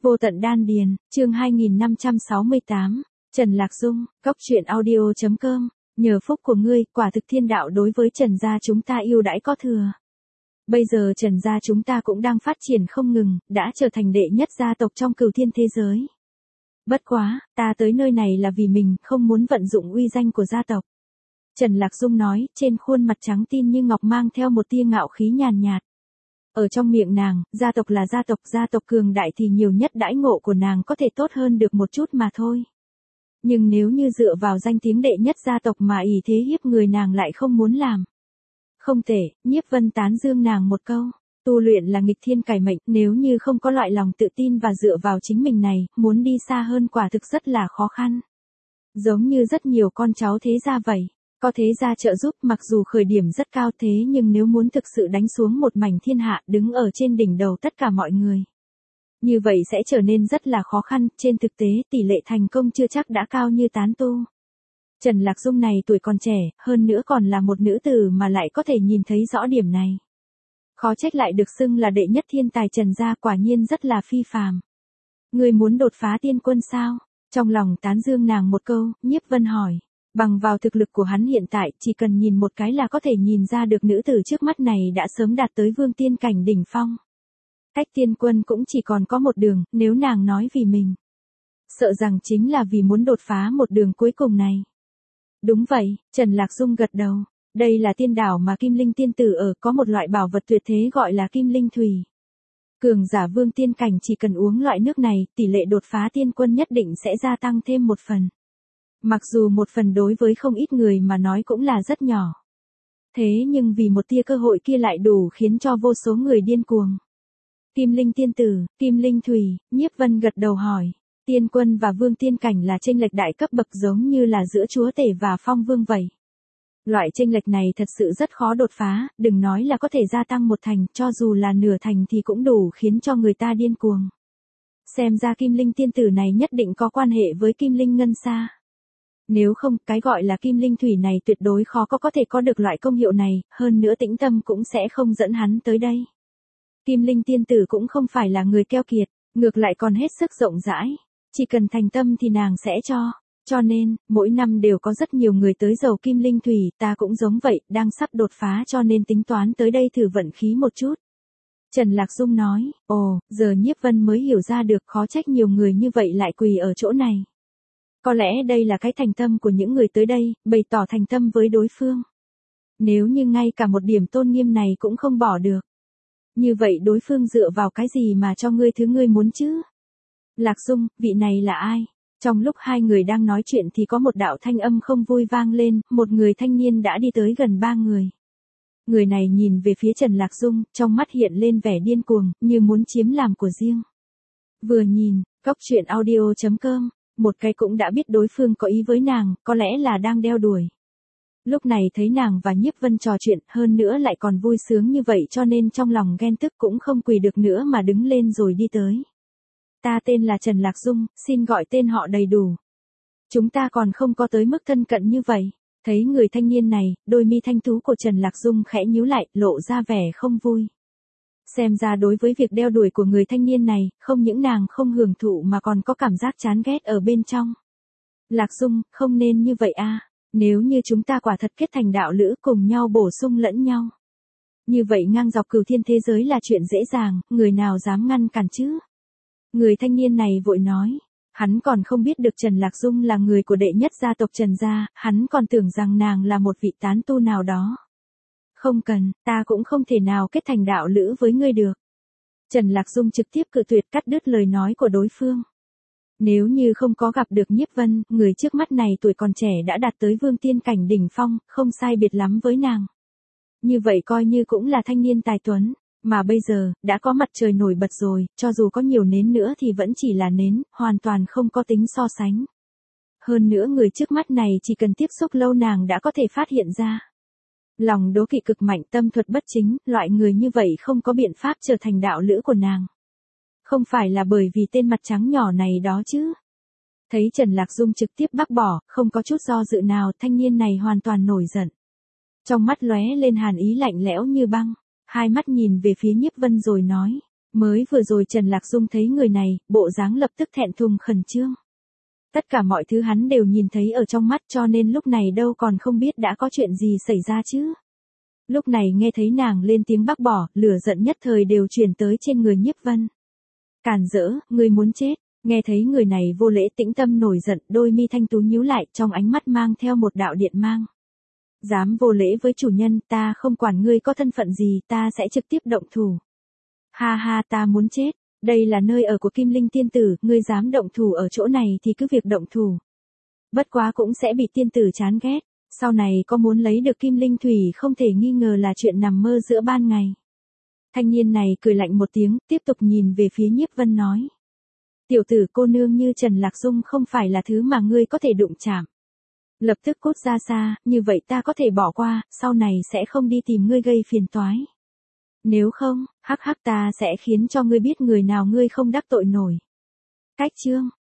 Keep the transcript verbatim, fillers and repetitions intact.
Vô tận đan điền, chương hai nghìn năm trăm sáu mươi tám, Trần Lạc Dung, cốc truyện audio chấm com, nhờ phúc của ngươi, quả thực thiên đạo đối với Trần gia chúng ta yêu đãi có thừa. Bây giờ Trần gia chúng ta cũng đang phát triển không ngừng, đã trở thành đệ nhất gia tộc trong cửu thiên thế giới. Bất quá, ta tới nơi này là vì mình, không muốn vận dụng uy danh của gia tộc. Trần Lạc Dung nói, trên khuôn mặt trắng tin như ngọc mang theo một tia ngạo khí nhàn nhạt. Ở trong miệng nàng, gia tộc là gia tộc, gia tộc cường đại thì nhiều nhất đãi ngộ của nàng có thể tốt hơn được một chút mà thôi. Nhưng nếu như dựa vào danh tiếng đệ nhất gia tộc mà ỷ thế hiếp người nàng lại không muốn làm. Không thể, Nhiếp Vân tán dương nàng một câu, tu luyện là nghịch thiên cải mệnh, nếu như không có loại lòng tự tin và dựa vào chính mình này, muốn đi xa hơn quả thực rất là khó khăn. Giống như rất nhiều con cháu thế gia vậy. Có thế gia trợ giúp mặc dù khởi điểm rất cao thế nhưng nếu muốn thực sự đánh xuống một mảnh thiên hạ đứng ở trên đỉnh đầu tất cả mọi người. Như vậy sẽ trở nên rất là khó khăn, trên thực tế tỷ lệ thành công chưa chắc đã cao như tán tu. Trần Lạc Dung này tuổi còn trẻ, hơn nữa còn là một nữ tử mà lại có thể nhìn thấy rõ điểm này. Khó trách lại được xưng là đệ nhất thiên tài Trần gia, quả nhiên rất là phi phàm. Người muốn đột phá tiên quân sao? Trong lòng tán dương nàng một câu, Nhiếp Vân hỏi. Bằng vào thực lực của hắn hiện tại, chỉ cần nhìn một cái là có thể nhìn ra được nữ tử trước mắt này đã sớm đạt tới vương tiên cảnh đỉnh phong. Cách tiên quân cũng chỉ còn có một đường, nếu nàng nói vì mình. Sợ rằng chính là vì muốn đột phá một đường cuối cùng này. Đúng vậy, Trần Lạc Dung gật đầu. Đây là tiên đảo mà Kim Linh tiên tử ở, có một loại bảo vật tuyệt thế gọi là Kim Linh Thủy. Cường giả vương tiên cảnh chỉ cần uống loại nước này, tỷ lệ đột phá tiên quân nhất định sẽ gia tăng thêm một phần. Mặc dù một phần đối với không ít người mà nói cũng là rất nhỏ. Thế nhưng vì một tia cơ hội kia lại đủ khiến cho vô số người điên cuồng. Kim Linh tiên tử, Kim Linh Thủy, Nhiếp Vân gật đầu hỏi. Tiên quân và vương tiên cảnh là chênh lệch đại cấp bậc giống như là giữa chúa tể và phong vương vậy. Loại chênh lệch này thật sự rất khó đột phá, đừng nói là có thể gia tăng một thành, cho dù là nửa thành thì cũng đủ khiến cho người ta điên cuồng. Xem ra Kim Linh tiên tử này nhất định có quan hệ với Kim Linh Ngân Sa. Nếu không, cái gọi là Kim Linh Thủy này tuyệt đối khó có có thể có được loại công hiệu này, hơn nữa Tĩnh Tâm cũng sẽ không dẫn hắn tới đây. Kim Linh tiên tử cũng không phải là người keo kiệt, ngược lại còn hết sức rộng rãi, chỉ cần thành tâm thì nàng sẽ cho. Cho nên, mỗi năm đều có rất nhiều người tới giàu Kim Linh Thủy, ta cũng giống vậy, đang sắp đột phá cho nên tính toán tới đây thử vận khí một chút. Trần Lạc Dung nói, ồ, giờ Nhiếp Vân mới hiểu ra được, khó trách nhiều người như vậy lại quỳ ở chỗ này. Có lẽ đây là cái thành tâm của những người tới đây, bày tỏ thành tâm với đối phương. Nếu như ngay cả một điểm tôn nghiêm này cũng không bỏ được. Như vậy đối phương dựa vào cái gì mà cho ngươi thứ ngươi muốn chứ? Lạc Dung, vị này là ai? Trong lúc hai người đang nói chuyện thì có một đạo thanh âm không vui vang lên, một người thanh niên đã đi tới gần ba người. Người này nhìn về phía Trần Lạc Dung, trong mắt hiện lên vẻ điên cuồng, như muốn chiếm làm của riêng. Vừa nhìn, cốc truyện audio chấm com. Một cái cũng đã biết đối phương có ý với nàng, có lẽ là đang đeo đuổi. Lúc này thấy nàng và Nhiếp Vân trò chuyện, hơn nữa lại còn vui sướng như vậy cho nên trong lòng ghen tức cũng không quỳ được nữa mà đứng lên rồi đi tới. Ta tên là Trần Lạc Dung, xin gọi tên họ đầy đủ. Chúng ta còn không có tới mức thân cận như vậy. Thấy người thanh niên này, đôi mi thanh tú của Trần Lạc Dung khẽ nhíu lại, lộ ra vẻ không vui. Xem ra đối với việc đeo đuổi của người thanh niên này, không những nàng không hưởng thụ mà còn có cảm giác chán ghét ở bên trong. Lạc Dung, không nên như vậy a. Nếu như chúng ta quả thật kết thành đạo lữ cùng nhau bổ sung lẫn nhau. Như vậy ngang dọc cửu thiên thế giới là chuyện dễ dàng, người nào dám ngăn cản chứ? Người thanh niên này vội nói. Hắn còn không biết được Trần Lạc Dung là người của đệ nhất gia tộc Trần gia, hắn còn tưởng rằng nàng là một vị tán tu nào đó. Không cần, ta cũng không thể nào kết thành đạo lữ với ngươi được. Trần Lạc Dung trực tiếp cự tuyệt cắt đứt lời nói của đối phương. Nếu như không có gặp được Nhiếp Vân, người trước mắt này tuổi còn trẻ đã đạt tới vương tiên cảnh đỉnh phong, không sai biệt lắm với nàng. Như vậy coi như cũng là thanh niên tài tuấn, mà bây giờ, đã có mặt trời nổi bật rồi, cho dù có nhiều nến nữa thì vẫn chỉ là nến, hoàn toàn không có tính so sánh. Hơn nữa người trước mắt này chỉ cần tiếp xúc lâu nàng đã có thể phát hiện ra. Lòng đố kỵ cực mạnh, tâm thuật bất chính, loại người như vậy không có biện pháp trở thành đạo lữ của nàng. Không phải là bởi vì tên mặt trắng nhỏ này đó chứ. Thấy Trần Lạc Dung trực tiếp bác bỏ, không có chút do dự nào, thanh niên này hoàn toàn nổi giận. Trong mắt lóe lên hàn ý lạnh lẽo như băng, hai mắt nhìn về phía Nhiếp Vân rồi nói, Mới vừa rồi Trần Lạc Dung thấy người này, bộ dáng lập tức thẹn thùng khẩn trương. Tất cả mọi thứ hắn đều nhìn thấy ở trong mắt cho nên lúc này đâu còn không biết đã có chuyện gì xảy ra chứ. Lúc này nghe thấy nàng lên tiếng bác bỏ, lửa giận nhất thời đều truyền tới trên người Nhiếp Vân. Càn rỡ, ngươi muốn chết, nghe thấy người này vô lễ tĩnh tâm nổi giận, đôi mi thanh tú nhíu lại, trong ánh mắt mang theo một đạo điện mang. Dám vô lễ với chủ nhân, ta không quản ngươi có thân phận gì, ta sẽ trực tiếp động thủ. Ha ha, ta muốn chết, đây là nơi ở của Kim Linh tiên tử, ngươi dám động thủ ở chỗ này thì cứ việc động thủ. Bất quá cũng sẽ bị tiên tử chán ghét, sau này có muốn lấy được Kim Linh thủy không thể nghi ngờ là chuyện nằm mơ giữa ban ngày. Thanh niên này cười lạnh một tiếng, tiếp tục nhìn về phía Nhiếp Vân nói. Tiểu tử cô nương như Trần Lạc Dung không phải là thứ mà ngươi có thể đụng chạm. Lập tức cút ra xa, như vậy ta có thể bỏ qua, sau này sẽ không đi tìm ngươi gây phiền toái. Nếu không, hắc hắc ta sẽ khiến cho ngươi biết người nào ngươi không đắc tội nổi. Cách chương,